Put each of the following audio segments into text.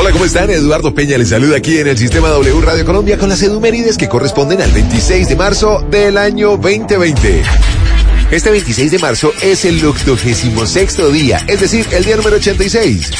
Hola, ¿cómo están? Eduardo Peña les saluda aquí en el Sistema W Radio Colombia con las edumérides que corresponden al 26 de marzo del año 2020. Este 26 de marzo es el 86º día, es decir, el día número 86.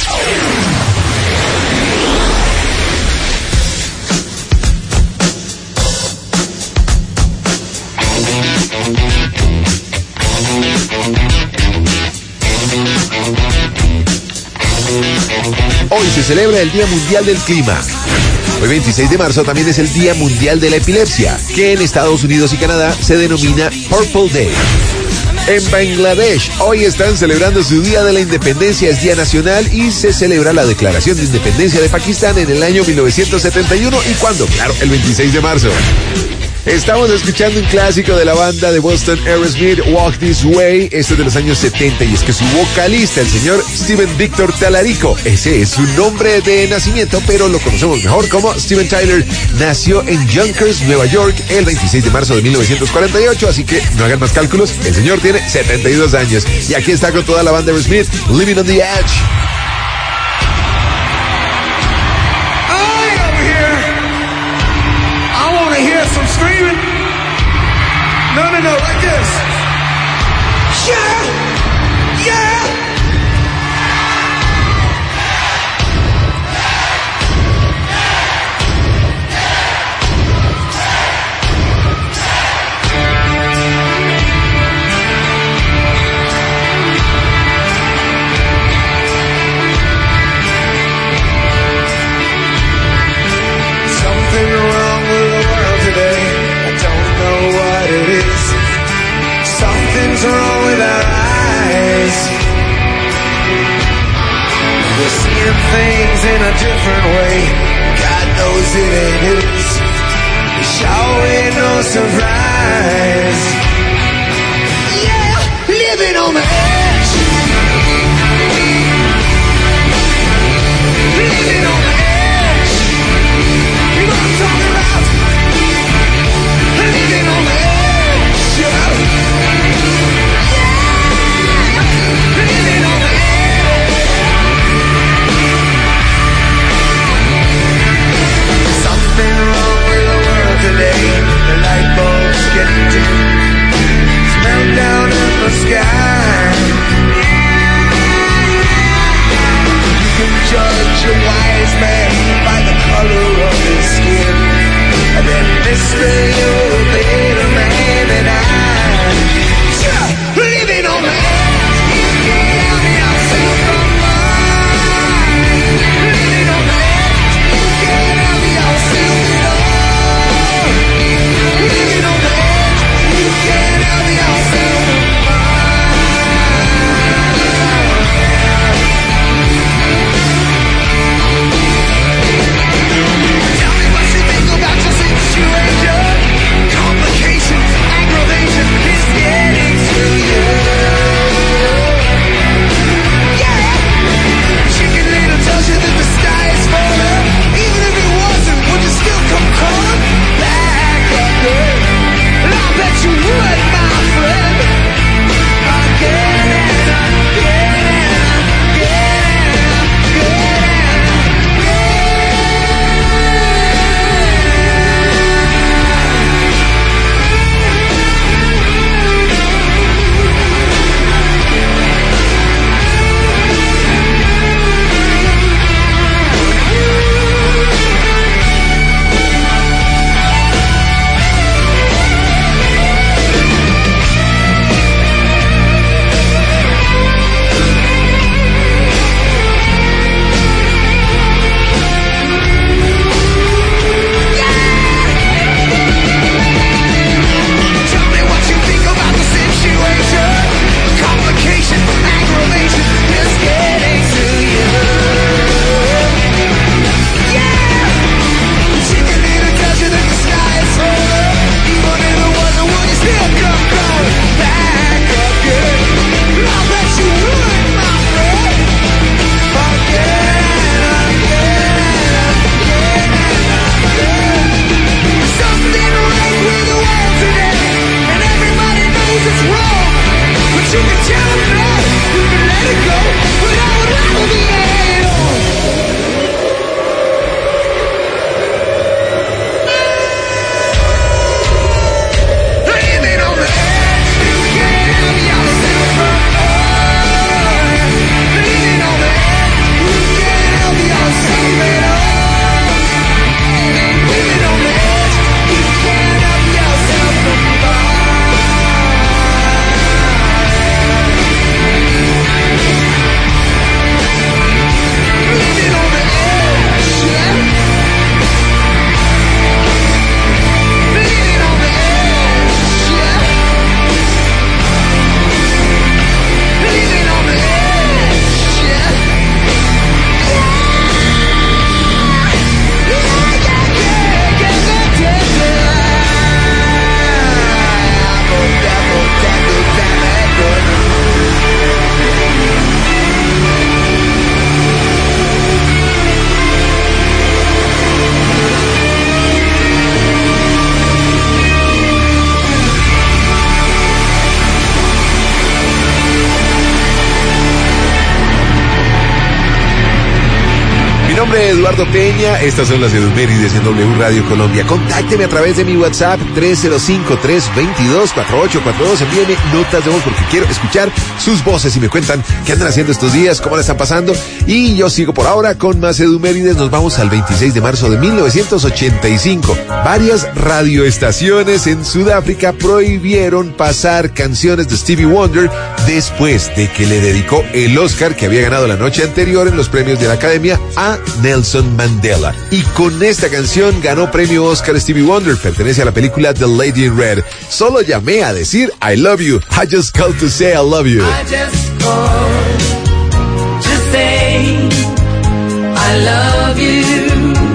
Hoy se celebra el Día Mundial del Clima. Hoy 26 de marzo también es el Día Mundial de la Epilepsia, que en Estados Unidos y Canadá se denomina Purple Day. En Bangladesh hoy están celebrando su Día de la Independencia, es Día Nacional, y se celebra la Declaración de Independencia de Pakistán en el año 1971. ¿Y cuándo? Claro, el 26 de marzo. Estamos escuchando un clásico de la banda de Boston, Aerosmith, Walk This Way. Este es de los años 70 y es que su vocalista, el señor Steven Victor Talarico, ese es su nombre de nacimiento, pero lo conocemos mejor como Steven Tyler, nació en Yonkers, Nueva York, el 26 de marzo de 1948, así que no hagan más cálculos, el señor tiene 72 años. Y aquí está con toda la banda de Aerosmith, Living on the Edge. Some screaming. No, like this. Yeah, yeah. Something wrong with the world today. I don't know what it is. Something's wrong with our eyes. We're seeing things in a different way. God knows it ain't his. It sure ain't no surprise. Yeah, living on the edge. Living on the edge. You know what I'm talking about? Living on the edge, yeah. Living on the edge. Something wrong with the world today. The light bulbs getting dim. It's meltdown in the sky. You can judge a wise man by the color of his skin. And then Mr. You'll be the man and I'm living on the edge. You can't help me, I'll sing from mine. Living on the edge. You can't help me, I'll sing it all. Living on the edge. You can't help me, I'll sing from Tell me what you think about your situation. nombre es Eduardo Peña, estas son las Edumérides en W Radio Colombia. Contácteme a través de mi WhatsApp 305-322-4842. Envíeme notas de voz porque quiero escuchar sus voces y me cuentan qué andan haciendo estos días, cómo la están pasando. Y yo sigo por ahora con más Edumérides. Nos vamos al 26 de marzo de 1985. Varias radioestaciones en Sudáfrica prohibieron pasar canciones de Stevie Wonder después de que le dedicó el Oscar que había ganado la noche anterior en los premios de la Academia a Nelson Mandela. Y con esta canción ganó premio Oscar Stevie Wonder. Pertenece a la película The Lady in Red. Solo llamé a decir I love you. I just called to say I love you. I just called to say I love you.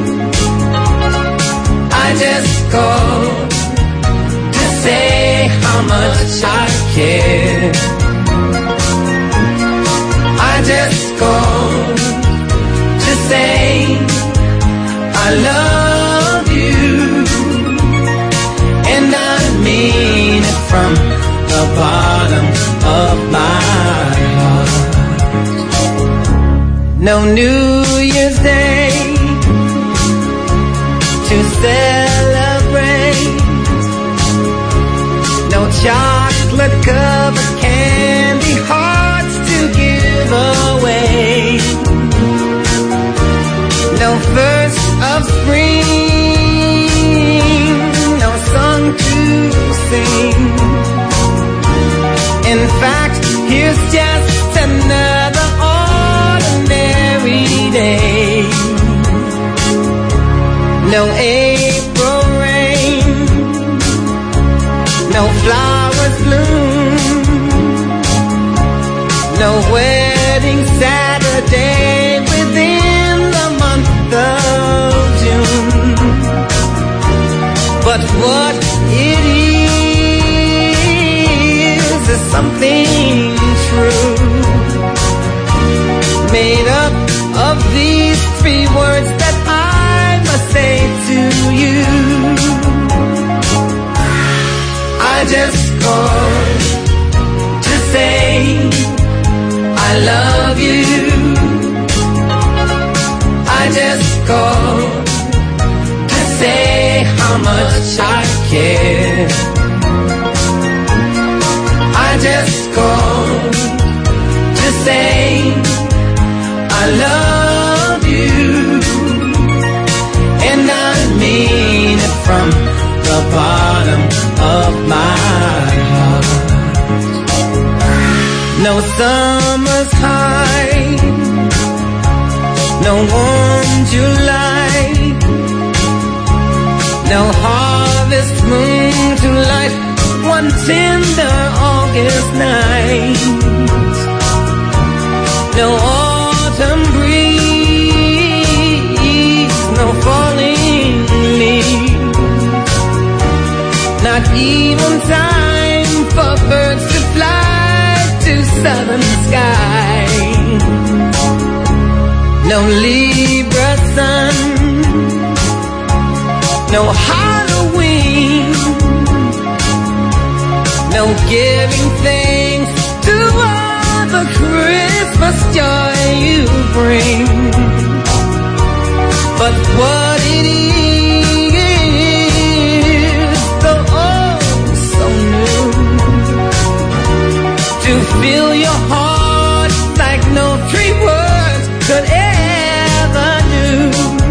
I just called to say how much I care. I just called to say I love you, and I mean it from the bottom of my heart. No New Year's Day to celebrate, no chocolate covered candy hearts to give away, no first of spring, no song to sing. In fact, here's just another ordinary day. No April rain, no flowers bloom, no wedding Saturday within the month of June. But what it is something true, made up of these three words that I must say to you. I just called to say I love you. I just called to say how much I care. I just called to say I love you, and I mean it from the bottom of my heart. No summer's high, no warm July, no harvest moon to light one tender August night, no autumn breeze, no falling leaves, not even time for birds to fly to southern skies, no Libra sun, no Halloween, no giving thanks to all the Christmas joy you bring. But what it is, so oh so new, to fill your heart like no three words could ever do.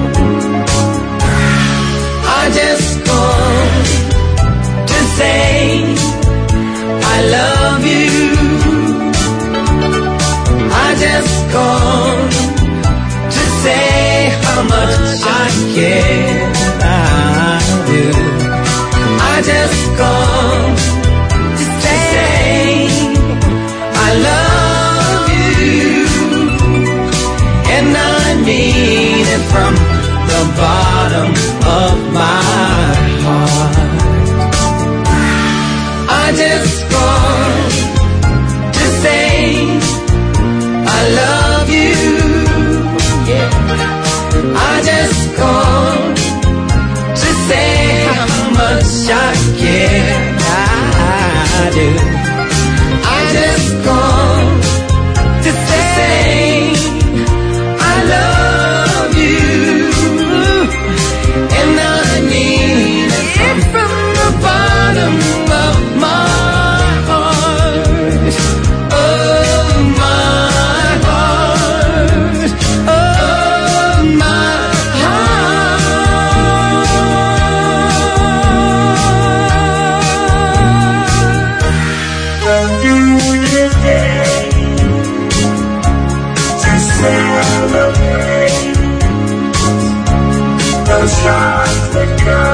I just called to say I love you. I just called to say how much I care. I do. I just called to say I love you, and I mean it from the bottom of my heart. I just called to say I love you, yeah. I just called to say how much I care. I do. I just called to say I love you.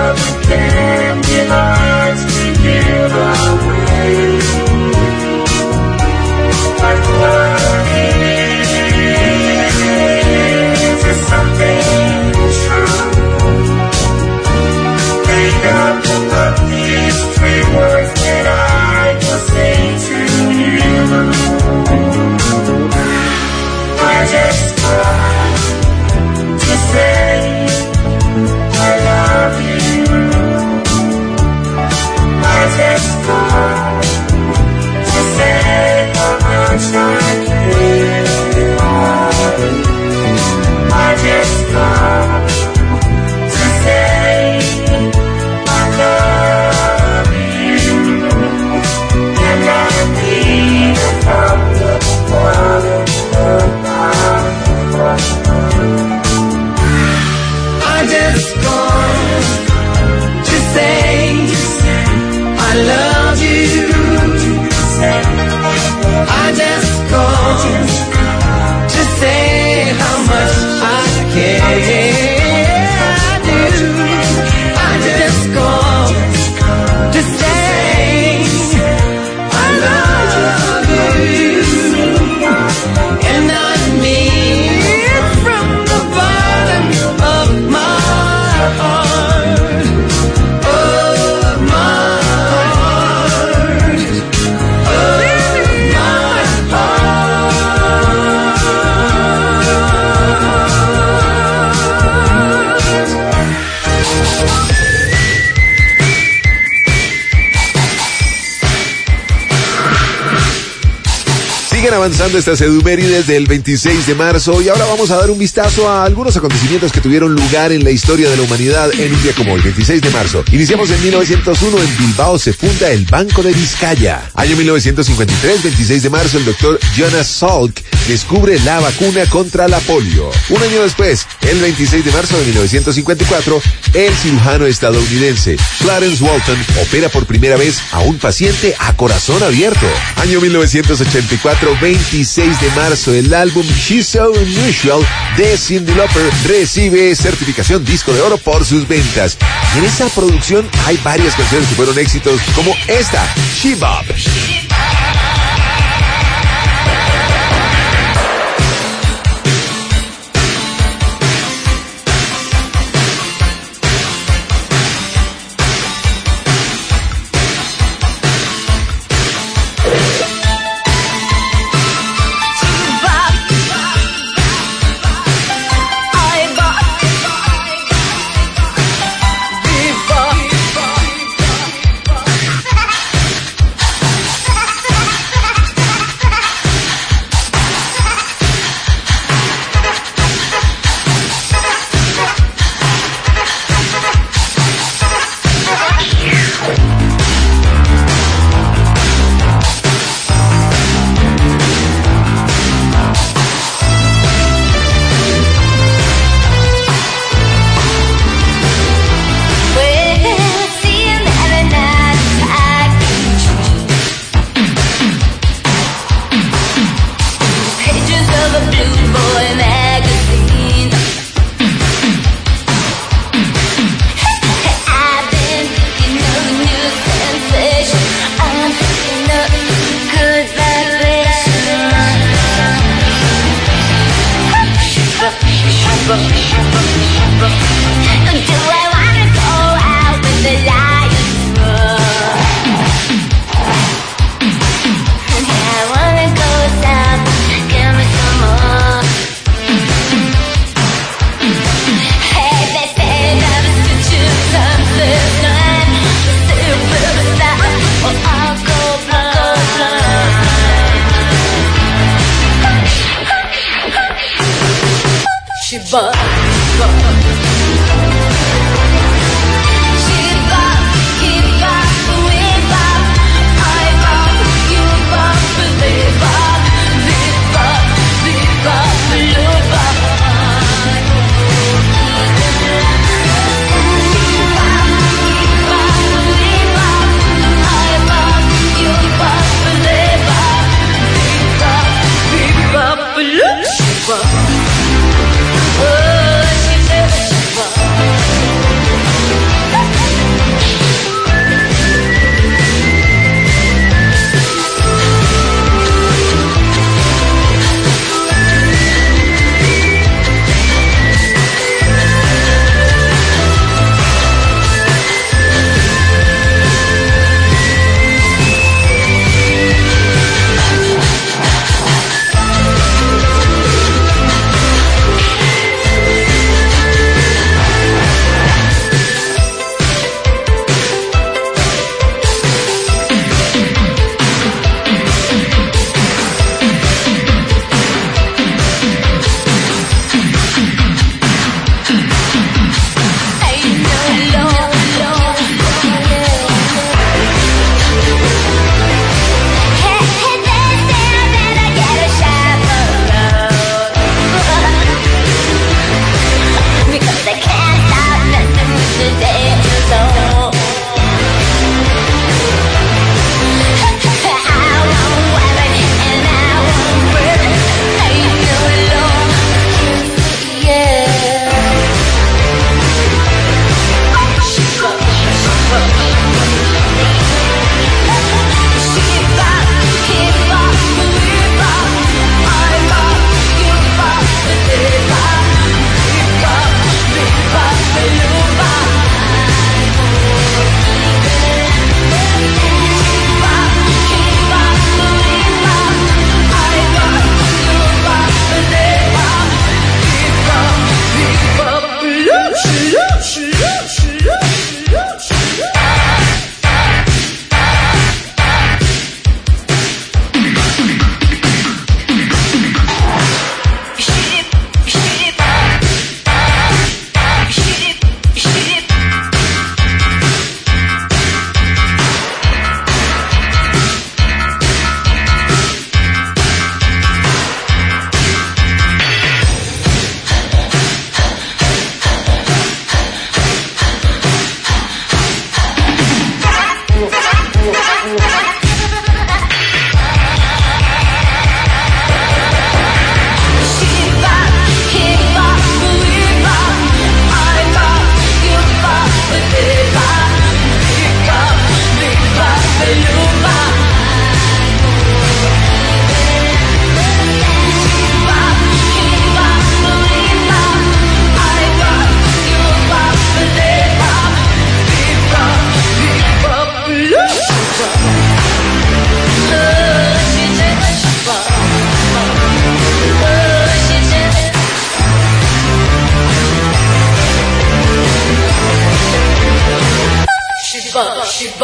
Siguen avanzando estas edumérides del 26 de marzo y ahora vamos a dar un vistazo a algunos acontecimientos que tuvieron lugar en la historia de la humanidad en un día como hoy, 26 de marzo. Iniciamos en 1901, en Bilbao se funda el Banco de Vizcaya. Año 1953, 26 de marzo, el doctor Jonas Salk descubre la vacuna contra la polio. Un año después, el 26 de marzo de 1954, el cirujano estadounidense Clarence Walton opera por primera vez a un paciente a corazón abierto. Año 1984, 26 de marzo, el álbum She's So Unusual de Cyndi Lauper recibe certificación disco de oro por sus ventas. En esta producción hay varias canciones que fueron éxitos, como esta, She Bop.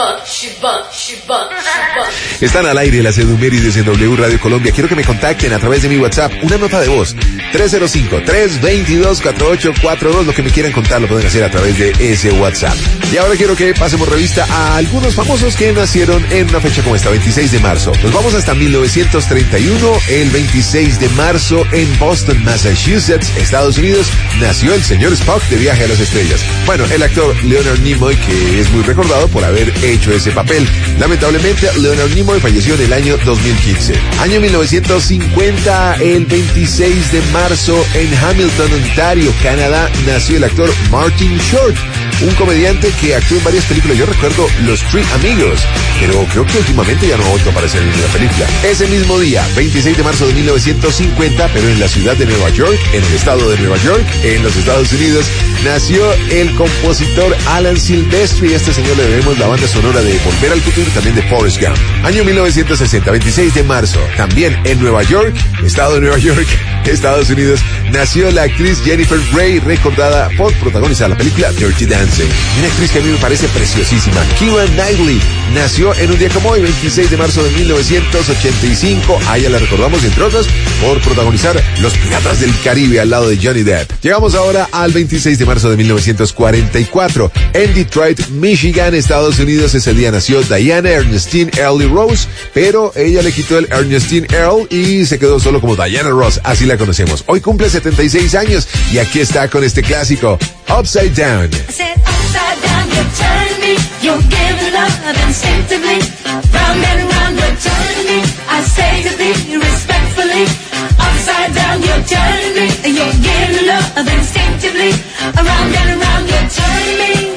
Están al aire las Edumérides en W Radio Colombia. Quiero que me contacten a través de mi WhatsApp. Una nota de voz. 305-322-4842. Lo que me quieran contar lo pueden hacer a través de ese WhatsApp. Y ahora quiero que pasemos revista a algunos famosos que nacieron en una fecha como esta, 26 de marzo. Nos vamos hasta 1931. El 26 de marzo en Boston, Massachusetts, Estados Unidos, nació el señor Spock de Viaje a las Estrellas. Bueno, el actor Leonard Nimoy, que es muy recordado por haber hecho ese papel. Lamentablemente, Leonard Nimoy falleció en el año 2015. Año 1950, el 26 de marzo, en Hamilton, Ontario, Canadá, nació el actor Martin Short, un comediante que actuó en varias películas. Yo recuerdo Los Three Amigos, pero creo que últimamente ya no ha vuelto a aparecer en ninguna película. Ese mismo día, 26 de marzo de 1950, pero en la ciudad de Nueva York, en el estado de Nueva York, en los Estados Unidos, nació el compositor Alan Silvestri. A este señor le debemos la banda sonora de Volver al Futuro y también de Forrest Gump. Año 1960, 26 de marzo, también en Nueva York, estado de Nueva York, Estados Unidos, nació la actriz Jennifer Grey, recordada por protagonizar la película Dirty Dancing. Una actriz que a mí me parece preciosísima. Keira Knightley nació en un día como hoy, 26 de marzo de 1985. A ella la recordamos, entre otras, por protagonizar Los Piratas del Caribe al lado de Johnny Depp. Llegamos ahora al 26 de marzo de 1944. En Detroit, Michigan, Estados Unidos, ese día nació Diana Ernestine Early Rose, pero ella le quitó el Ernestine Earl y se quedó solo como Diana Ross, así la conocemos. Hoy cumple 76 años y aquí está con este clásico, Upside Down. I said upside down, you turn me, you're giving love instinctively. Round and round, you're turning me, I say to thee respectfully. Upside down, you turn me, you're giving love instinctively. Around and around, you're turning me.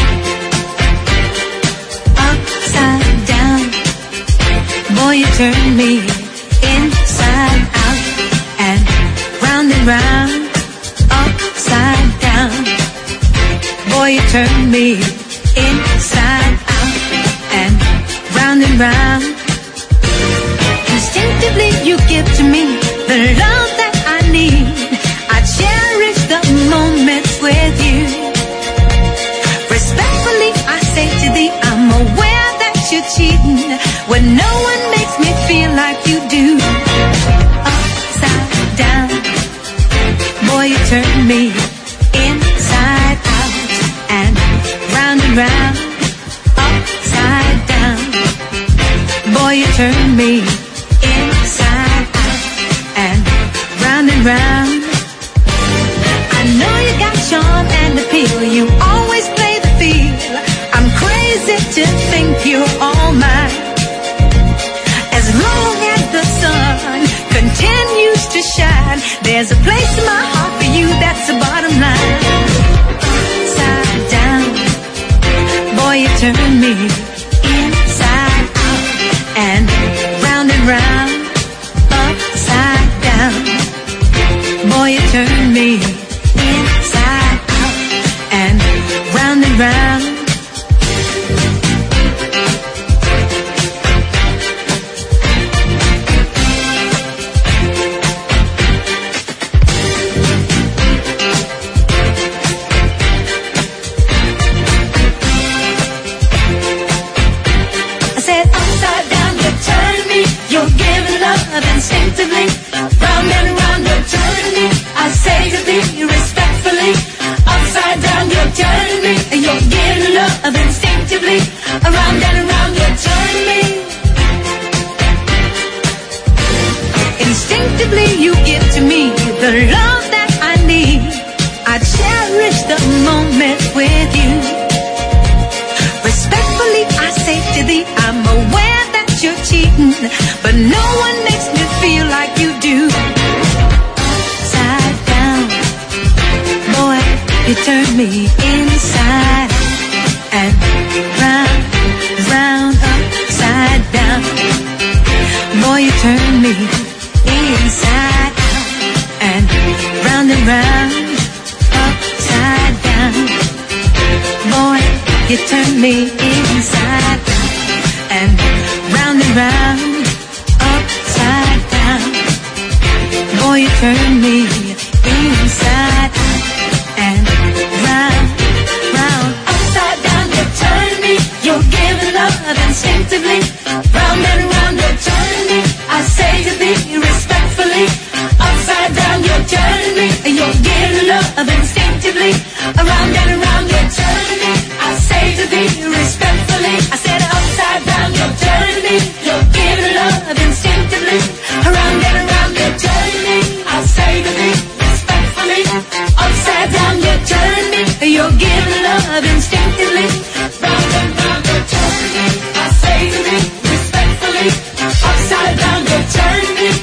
Upside down, boy, you turn me inside out and round, upside down. Boy, you turn me inside out and round. Instinctively you give to me the love that I need. I cherish the moments with you. Respectfully I say to thee, I'm aware that you're cheating when no one makes me feel like you do. Upside down, boy, you turn me inside out and round, upside down. Boy, you turn me inside out and round. I know you got charm and appeal, you always play the field. I'm crazy to think you're all mine. As long as the sun continues to shine, there's a place in my heart for you, that's the bottom line. Upside down, boy, you turn me inside out and round, upside down. Boy, you turn me inside out and round. Instinctively, round and round you're turning me, I say to thee respectfully. Upside down you're turning me, you're giving love instinctively. Around and around you're turning me. Instinctively you give to me the love that I need. I cherish the moment with you. Respectfully I say to thee, I'm aware that you're cheating, but no one makes me feel like you do. Upside down, boy, you turn me inside and round, upside down. Boy, you turn me inside out and round, upside down. Boy, you turn me inside out and round, upside down. Boy, you turn me inside out and round, upside down. You turn me, you're giving love Upside down, you turn me. You're giving love instinctively. Round and round, you turn me. I say to me, respectfully. Upside down, you turn me.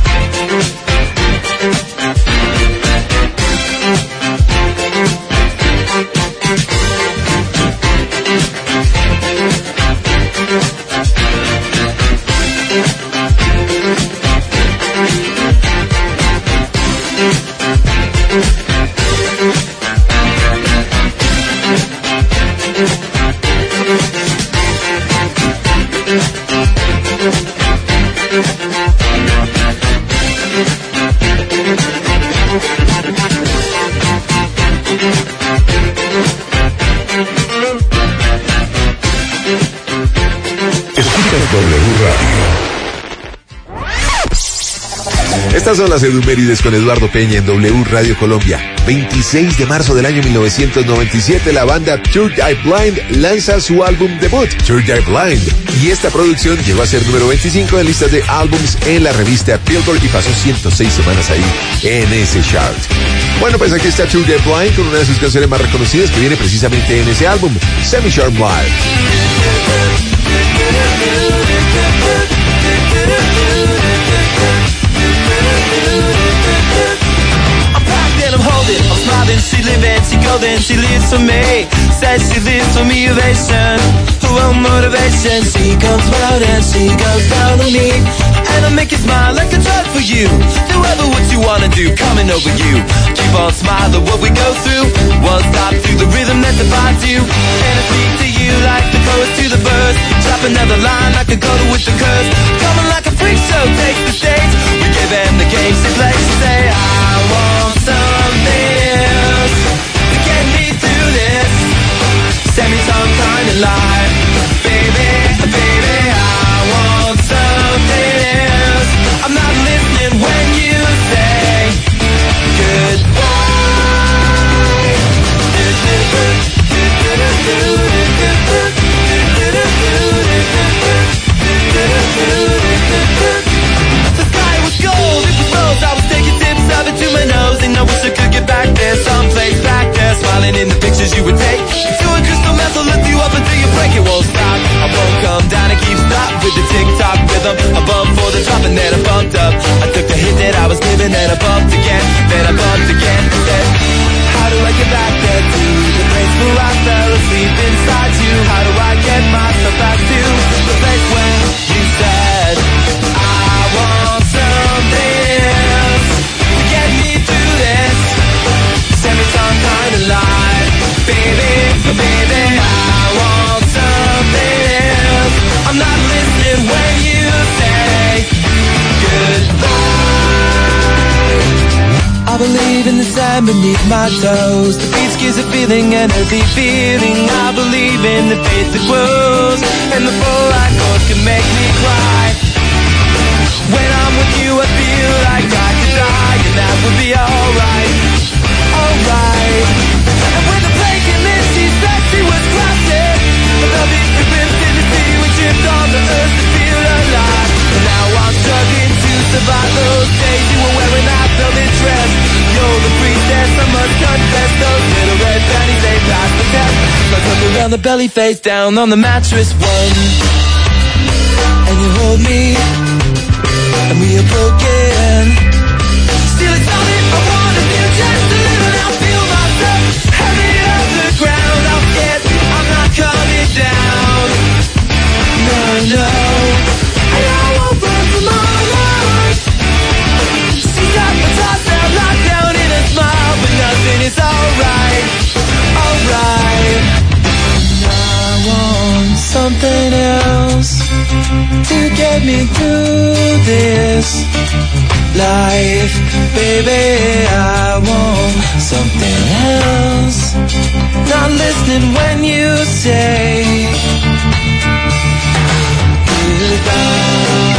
Estas son las efemérides con Eduardo Peña en W Radio Colombia. 26 de marzo del año 1997, la banda Third Eye Blind lanza su álbum debut, Third Eye Blind. Y esta producción llegó a ser número 25 en listas de álbums en la revista Billboard y pasó 106 semanas ahí en ese chart. Bueno, pues aquí está Third Eye Blind con una de sus canciones más reconocidas que viene precisamente en ese álbum, Semi Sharp Live. I'm holding, I'm smiling, she living, she golden, she lives for me. Says she lives for me, ovation, her own motivation. She comes round and she goes down on me, and I make it smile like a drug for you. Do ever what you wanna do, coming over you. Keep on smiling, what we go through. One stop to the rhythm that defines you, and I speak to you like the chorus to the verse. Drop another line like a gutter with the curse. Coming like a freak show, takes the stage. We give them the game, she plays, say I want something else to get me through this semi-tongue kind of life. Baby, baby, I want something else. I'm not listening when you say goodbye. The sky was gold, it was rose. I was taking tips of it to my nose, and I wish I could get back there, someplace back there, smiling in the pictures you would take. To a crystal method, lift you up until you break, it won't stop. I won't come down and keep stop with the tick-tock rhythm. I bumped for the drop and then I bumped up. I took the hit that I was giving, then I bumped again, then I bumped again. Said, how do I get back there to the place where I fell asleep inside you? How do I get myself back to the place where you said I want something else to get me through this semi-tongue kind of life. Baby, baby, I want something else. I'm not listening when you say goodbye. I believe in the sand beneath my toes. The beach gives a feeling and a deep feeling. I believe in the faith that grows, and the full light chords can make me cry. When I'm with you, I feel like I could die, and that would be alright, alright. And when the plane came in, she said she was crafted. But the beach we ripped in the sea, we tripped on the earth to feel alive. And now I'm struggling to survive those days you were wearing that velvet dress. You're the priestess, I must confess. Those little red panties, they passed the test. Like up around the belly, face down on the mattress one. And you hold me, and we are broken. Still it's all I wanna feel, just a little. I feel myself heavy off the ground. I'm scared, I'm not coming down. No, no, and I won't run from my life. She's got my toss out, locked down in a smile, but nothing is alright, alright. And I want something else to get me through this life. Baby, I want something else. Not listening when you say goodbye.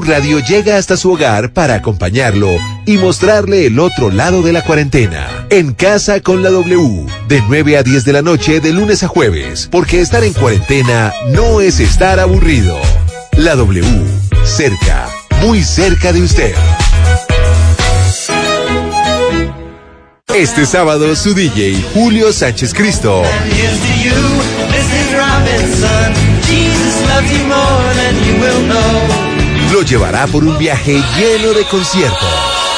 Radio llega hasta su hogar para acompañarlo y mostrarle el otro lado de la cuarentena. En Casa con la W, de 9 a 10 de la noche de lunes a jueves, porque estar en cuarentena no es estar aburrido. La W, cerca, muy cerca de usted. Este sábado su DJ Julio Sánchez Cristo lo llevará por un viaje lleno de conciertos.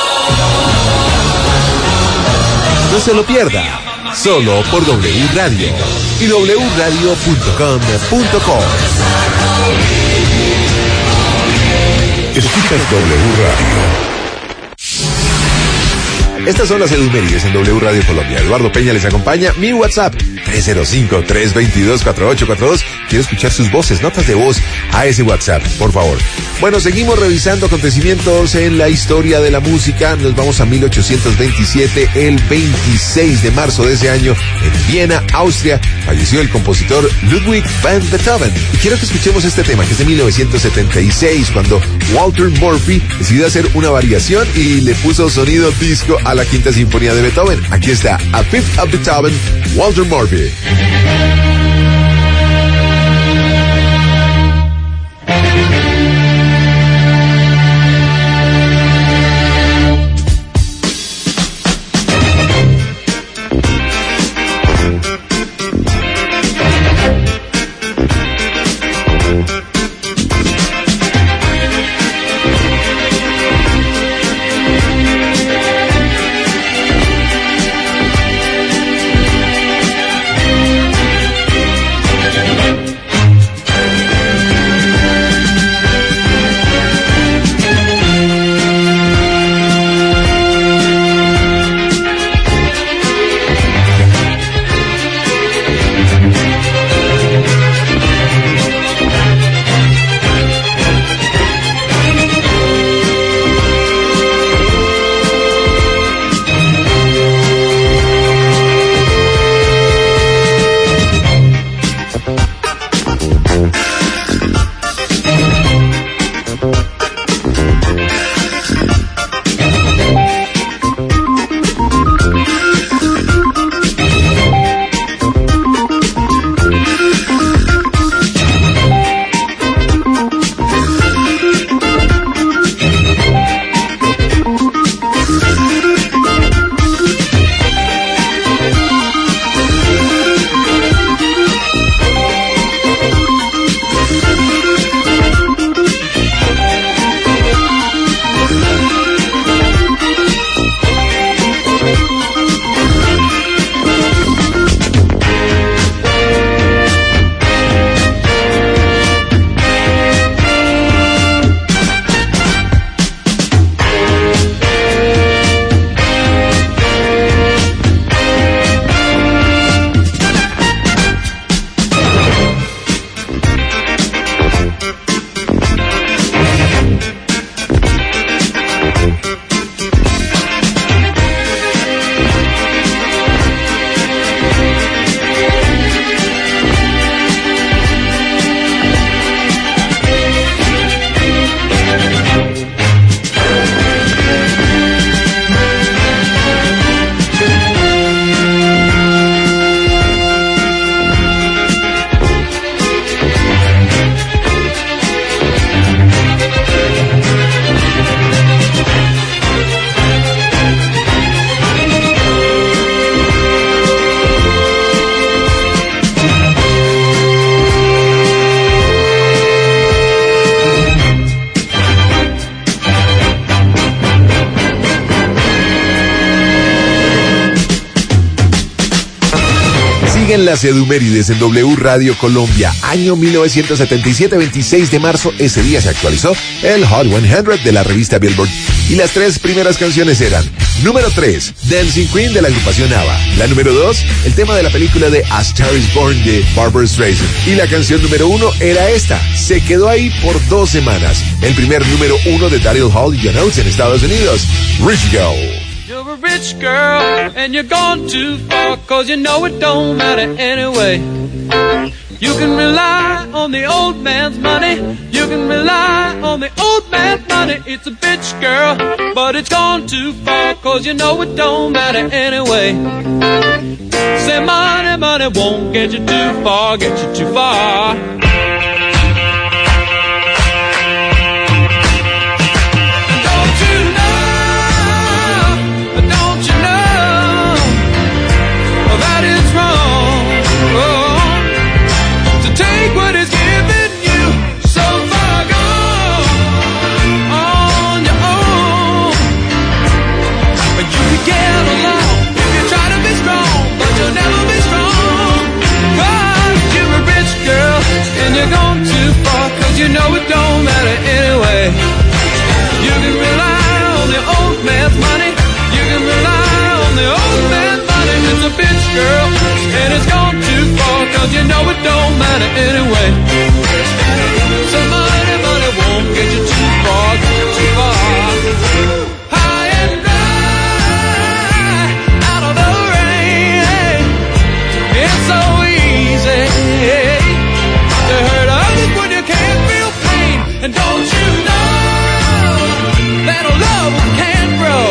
No se lo pierda, solo por W Radio y wradio.com.co. Escuchas W Radio. Estas son las efemérides en W Radio Colombia. Eduardo Peña les acompaña. Mi WhatsApp, 305-322-4842. Quiero escuchar sus voces, notas de voz a ese WhatsApp, por favor. Bueno, seguimos revisando acontecimientos en la historia de la música. Nos vamos a 1827, el 26 de marzo de ese año, en Viena, Austria, falleció el compositor Ludwig van Beethoven. Y quiero que escuchemos este tema, que es de 1976, cuando Walter Murphy decidió hacer una variación y le puso sonido disco a la Quinta Sinfonía de Beethoven. Aquí está, A Fifth of Beethoven, Walter Murphy. Siguen las Edumérides en W Radio Colombia. Año 1977, 26 de marzo. Ese día se actualizó el Hot 100 de la revista Billboard. Y las tres primeras canciones eran: número 3, Dancing Queen de la agrupación ABBA. La número 2, el tema de la película de A Star Is Born de Barbra Streisand. Y la canción número 1 era esta. Se quedó ahí por 2 semanas. El primer número 1 de Daryl Hall y John Oates en Estados Unidos. Rich Girl. You're a rich girl, and you're gone too far, 'cause you know it don't matter anyway. You can rely on the old man's money. You can rely on the old man's money. It's a bitch, girl, but it's gone too far, 'cause you know it don't matter anyway. Say money, money won't get you too far, get you too far. You're gone too far, 'cause you know it don't matter anyway. You can rely on the old man's money. You can rely on the old man's money. It's a bitch, girl, and it's gone too far, 'cause you know it don't matter anyway. So money, money won't get you too far, get you too far. High and dry, out of the rain. It's so easy to hurt others when you can't feel pain. And don't you know that a love can't grow?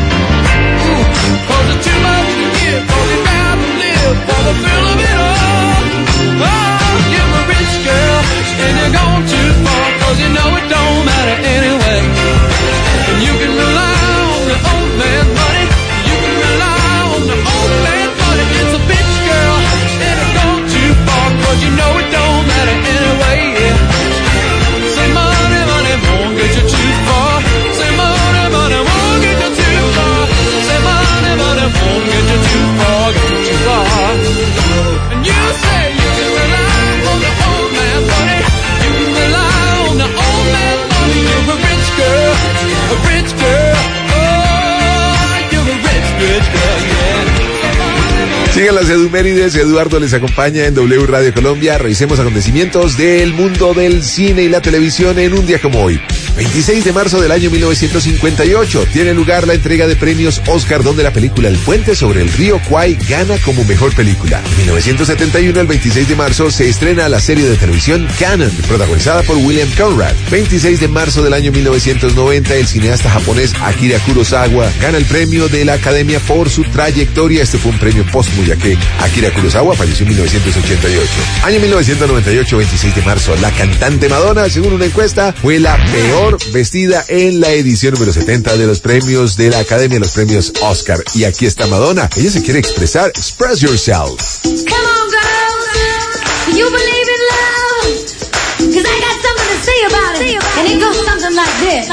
'Cause it's too much to give, 'cause you gotta live for the thrill of it all. Oh, you're a rich girl, and you're gone too far, 'cause you know it don't matter anyway. And you can rely on the old man's money. You can rely on the old man's money. It's a bitch, girl, and it's gone too far, 'cause you know it don't matter anyway, yeah. Say money, money won't get you too far. Say money, money won't get you too far. Say money, money won't get you too far, get you too far. And you say you can rely on the old man's money. You can rely on the old man's money. You're a rich girl, a rich girl. Oh, you're a rich, rich girl, yeah. Sigan las Edumérides, Eduardo les acompaña en W Radio Colombia. Revisemos acontecimientos del mundo del cine y la televisión en un día como hoy. 26 de marzo del año 1958 tiene lugar la entrega de premios Oscar, donde la película El puente sobre el río Kwai gana como mejor película. En 1971, el 26 de marzo, se estrena la serie de televisión Canon, protagonizada por William Conrad. 26 de marzo del año 1990, el cineasta japonés Akira Kurosawa gana el premio de la Academia por su trayectoria. Este fue un premio póstumo, ya que Akira Kurosawa falleció en 1988. Año 1998, 26 de marzo, la cantante Madonna, según una encuesta, fue la peor vestida en la edición número 70 de los premios de la Academia, los premios Oscar. Y aquí está Madonna. Ella se quiere expresar. Express yourself. Come on, girls. Do you believe in love? 'Cause I got something to say about it. And it goes something like this.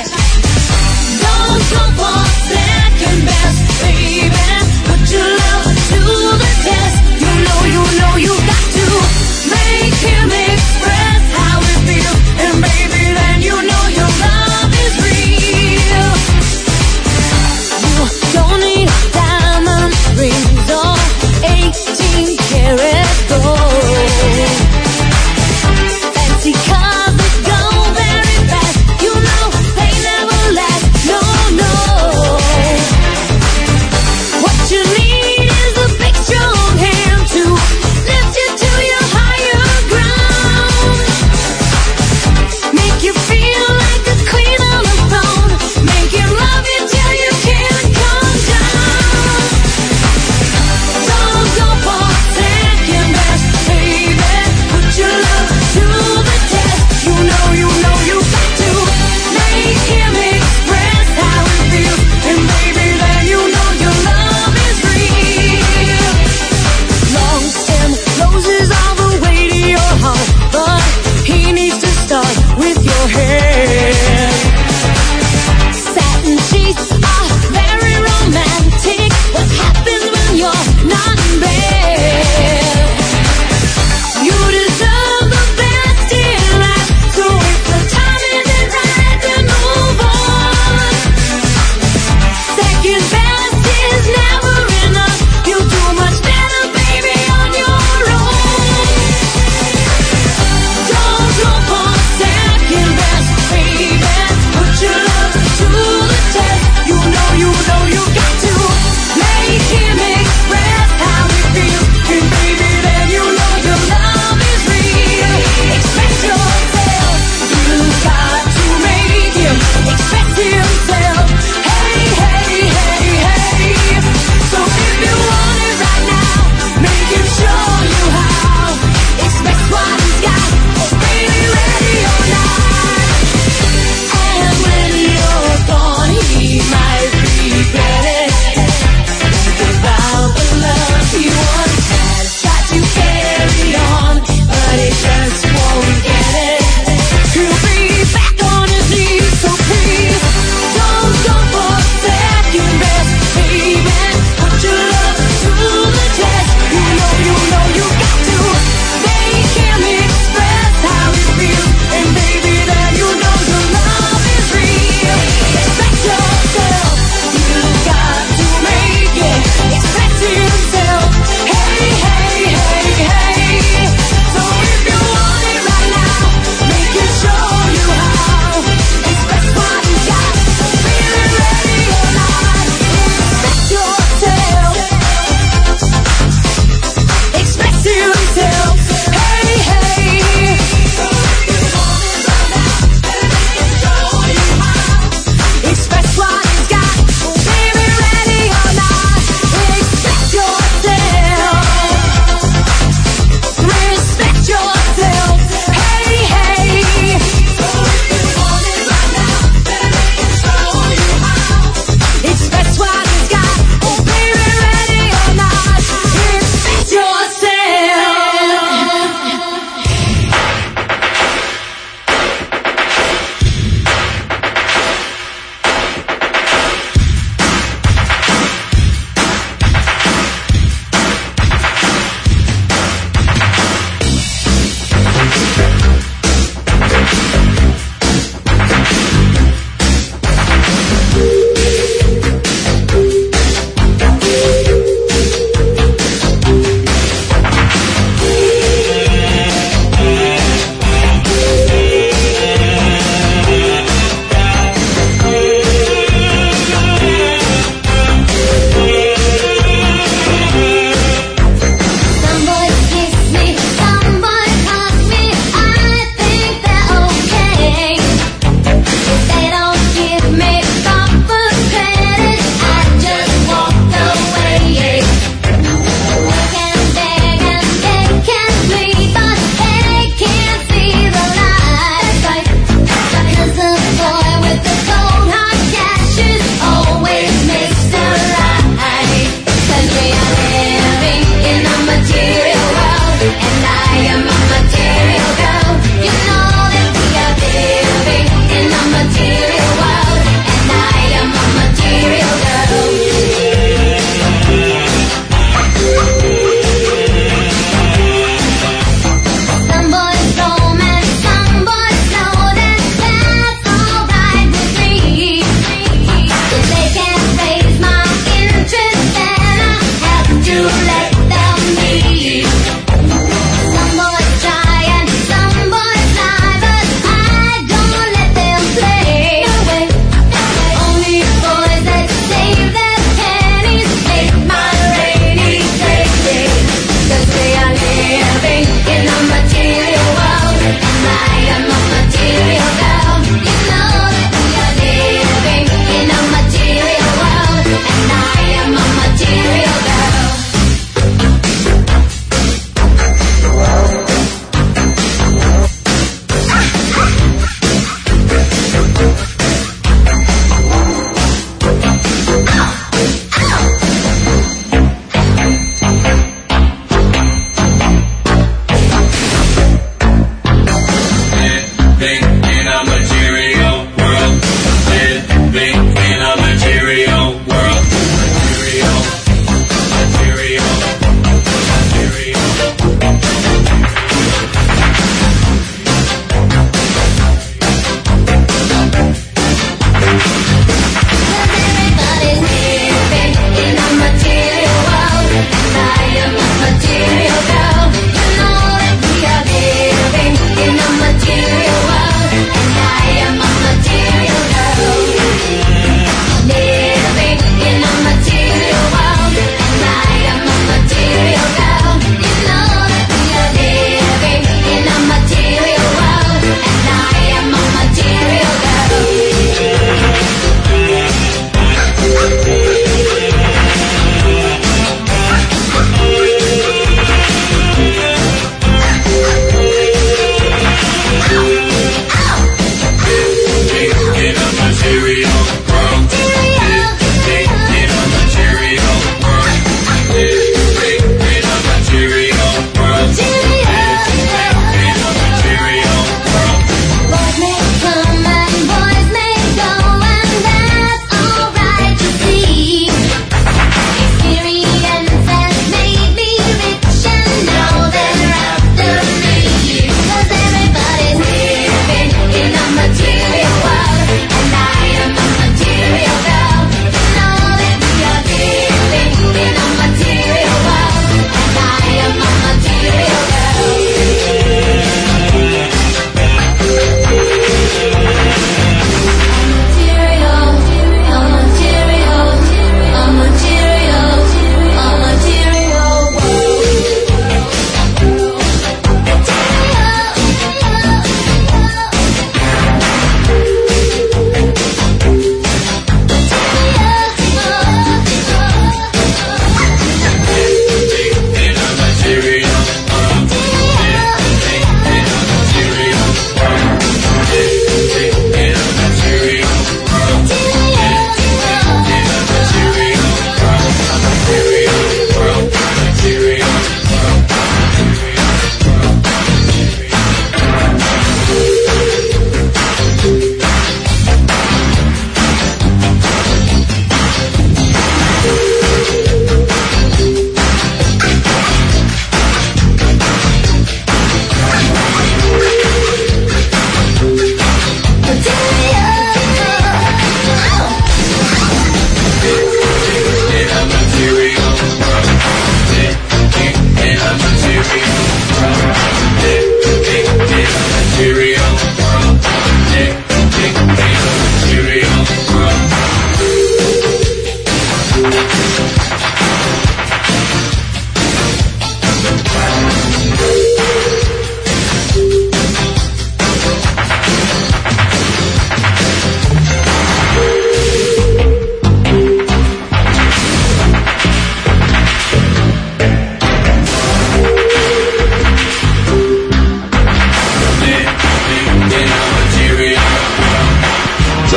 Don't go for second best, baby. Put your love to the test. You got to make him express how it feels. And baby, then you know your love is real. You don't need diamond rings or 18 karat gold. Fancy cars that go very fast, you know they never last. No, no.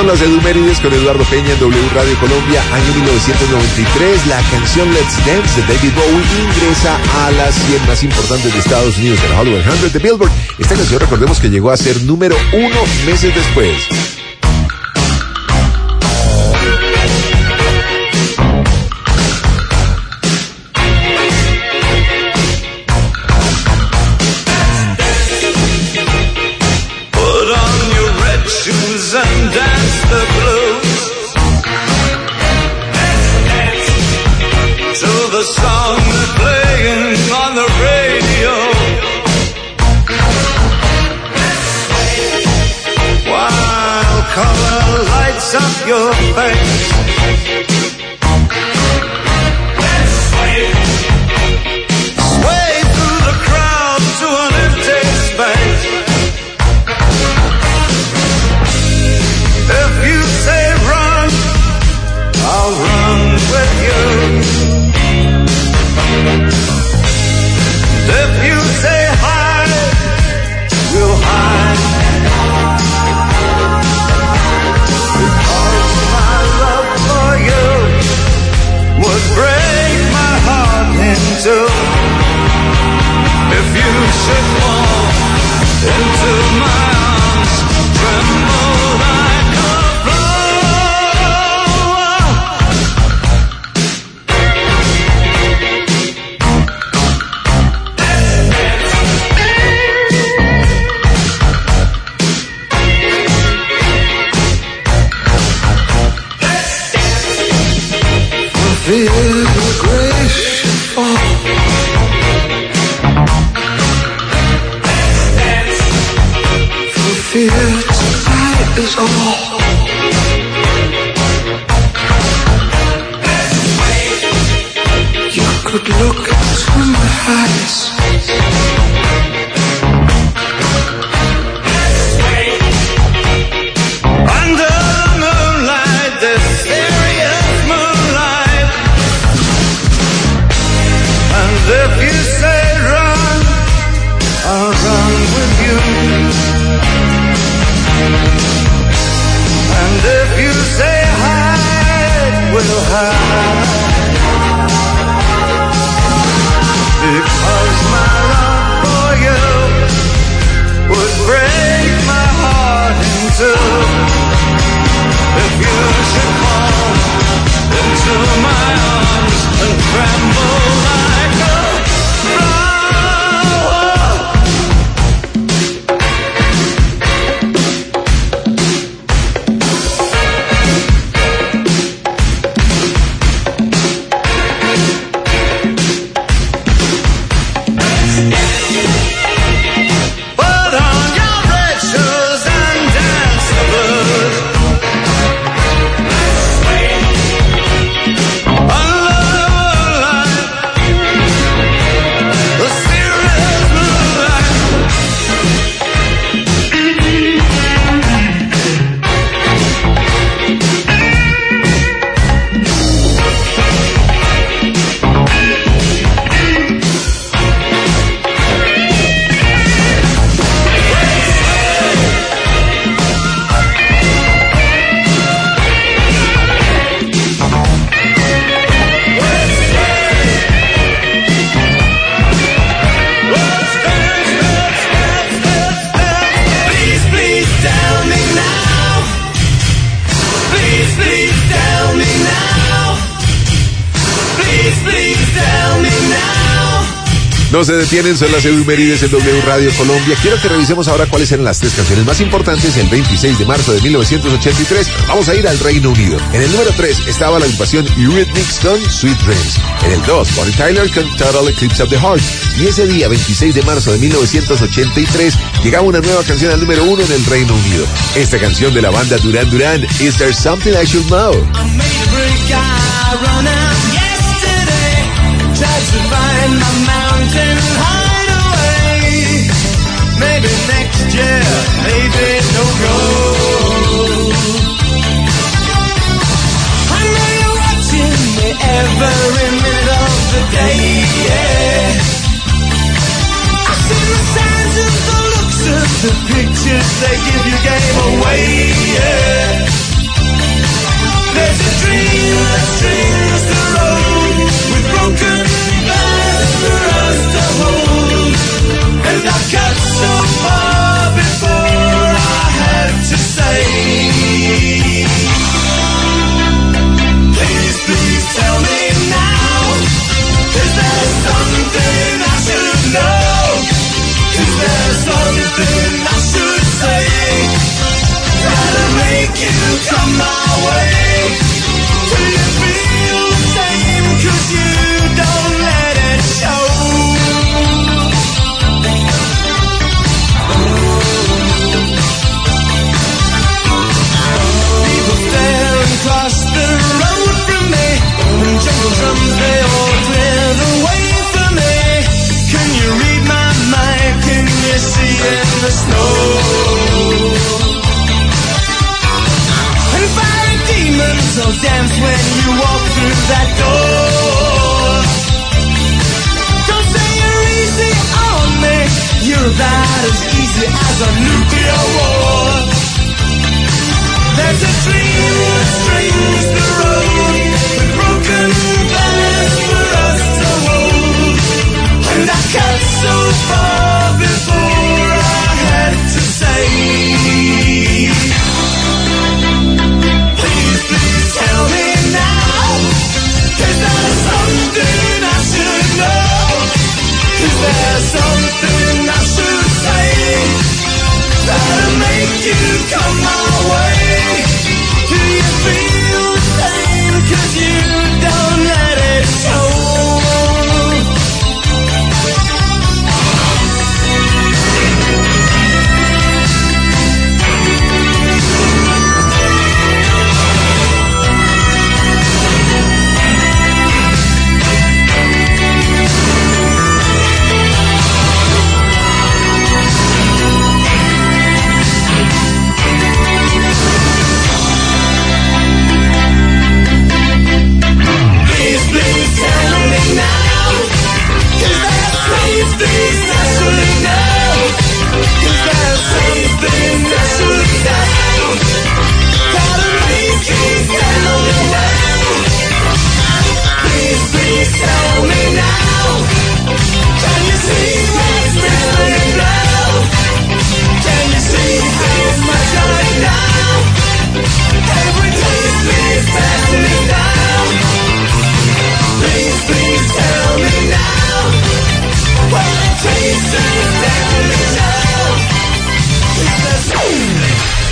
las Edumérides con Eduardo Peña en W Radio Colombia, año 1993. La canción Let's Dance de David Bowie ingresa a las 100 más importantes de Estados Unidos, de la Hot 100 de Billboard. Esta canción, recordemos que llegó a ser número 1 meses después. And dance the blues to the song that's playing on the radio. While color lights up your face, sway through the crowd to an empty space. If you say run, I'll run with you. If you say hide, we'll hide. Because my love for you would break my heart in two. If you should fall into my arms, tremble like a feel the grace should fall. For fear tonight is all. You could look into my eyes. Under the moonlight, this serious moonlight. And if you say run, I'll run with you. And if you say hide, we'll hide. Because my love for you would break my heart in two. If you should fall into my arms and tremble like a put on your red shoes and dance the blues. Under the moonlight, the serious moonlight. Please, please tell me now. Please, please tell me now. Please, please tell me now. No se detienen, son las Edumérides en W Radio Colombia. Quiero que revisemos ahora cuáles eran las 3 canciones más importantes el 26 de marzo de 1983. Vamos a ir al Reino Unido. En el número 3 estaba la agrupación Eurythmics con Sweet Dreams. En el 2, Bonnie Tyler con Total Eclipse of the Heart. Y ese día, 26 de marzo de 1983, llegaba una nueva canción al número 1 en el Reino Unido. Esta canción de la banda Duran Duran, Is There Something I Should Know? I made a break, I run out yesterday. Tried to find my mountain hideaway. Maybe next year, maybe don't go. I know you're watching me every minute of the day, yeah. I see the signs and the looks of the pictures they give you gave away, yeah. the strings to roll, with broken glass for us to hold. And I got so far before I had to say, please, please tell me now, is there something I should know? Is there something I should say that'll make you come my way? Do you feel the same? 'Cause you don't let it show. People stare and cross the road from me, and jungle drums they all clear the way for me. Can you read my mind? Can you see in the snow? And fiery demons will dance when you walk through that door. Don't say you're easy on me, you're about as easy as a nuclear war. There's a dream that strings the road, with broken glass for us to hold. And I got so far before I had to say, please, please tell me now, is there something I should know? Is there something I should say that'll make you come my way? Do you feel the same? 'Cause you don't let it show. Please, please tell me now, is there something I should know? Is there something I should say that'll make you tell me now? Please, please tell me now, can you see what's really love? Can you see how much I know? Every day, please pass me down. Please, please tell me now, what it takes to let me know. Is there something?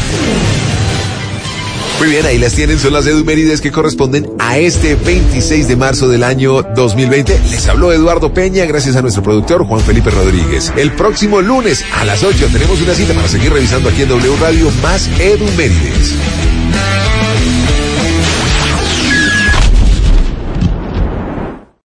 Muy bien, ahí las tienen, son las edumérides que corresponden a este 26 de marzo del año 2020. Les habló Eduardo Peña, gracias a nuestro productor Juan Felipe Rodríguez. El próximo lunes a las 8 tenemos una cita para seguir revisando aquí en W Radio más edumérides.